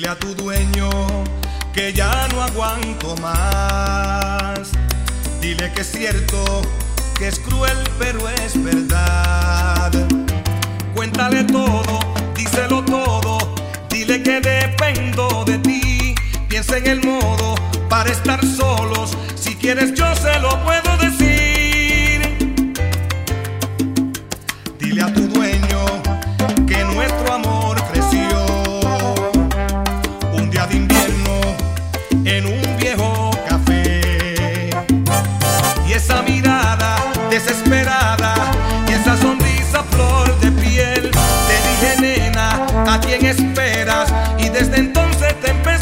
Dile a tu dueño que ya no aguanto más. Dile que es cierto, que es cruel, pero es verdad. Cuéntale todo, díselo todo. Dile que dependo de ti. Piensa en el modo para estar solos. Si quieres yo se lo puedo decir. Dile a tu dueño que nuestro amor creció un día de invierno en un viejo café. Y esa mirada desesperada y esa sonrisa flor de piel. Te dije, nena, ¿a quién esperas? Y desde entonces te empecé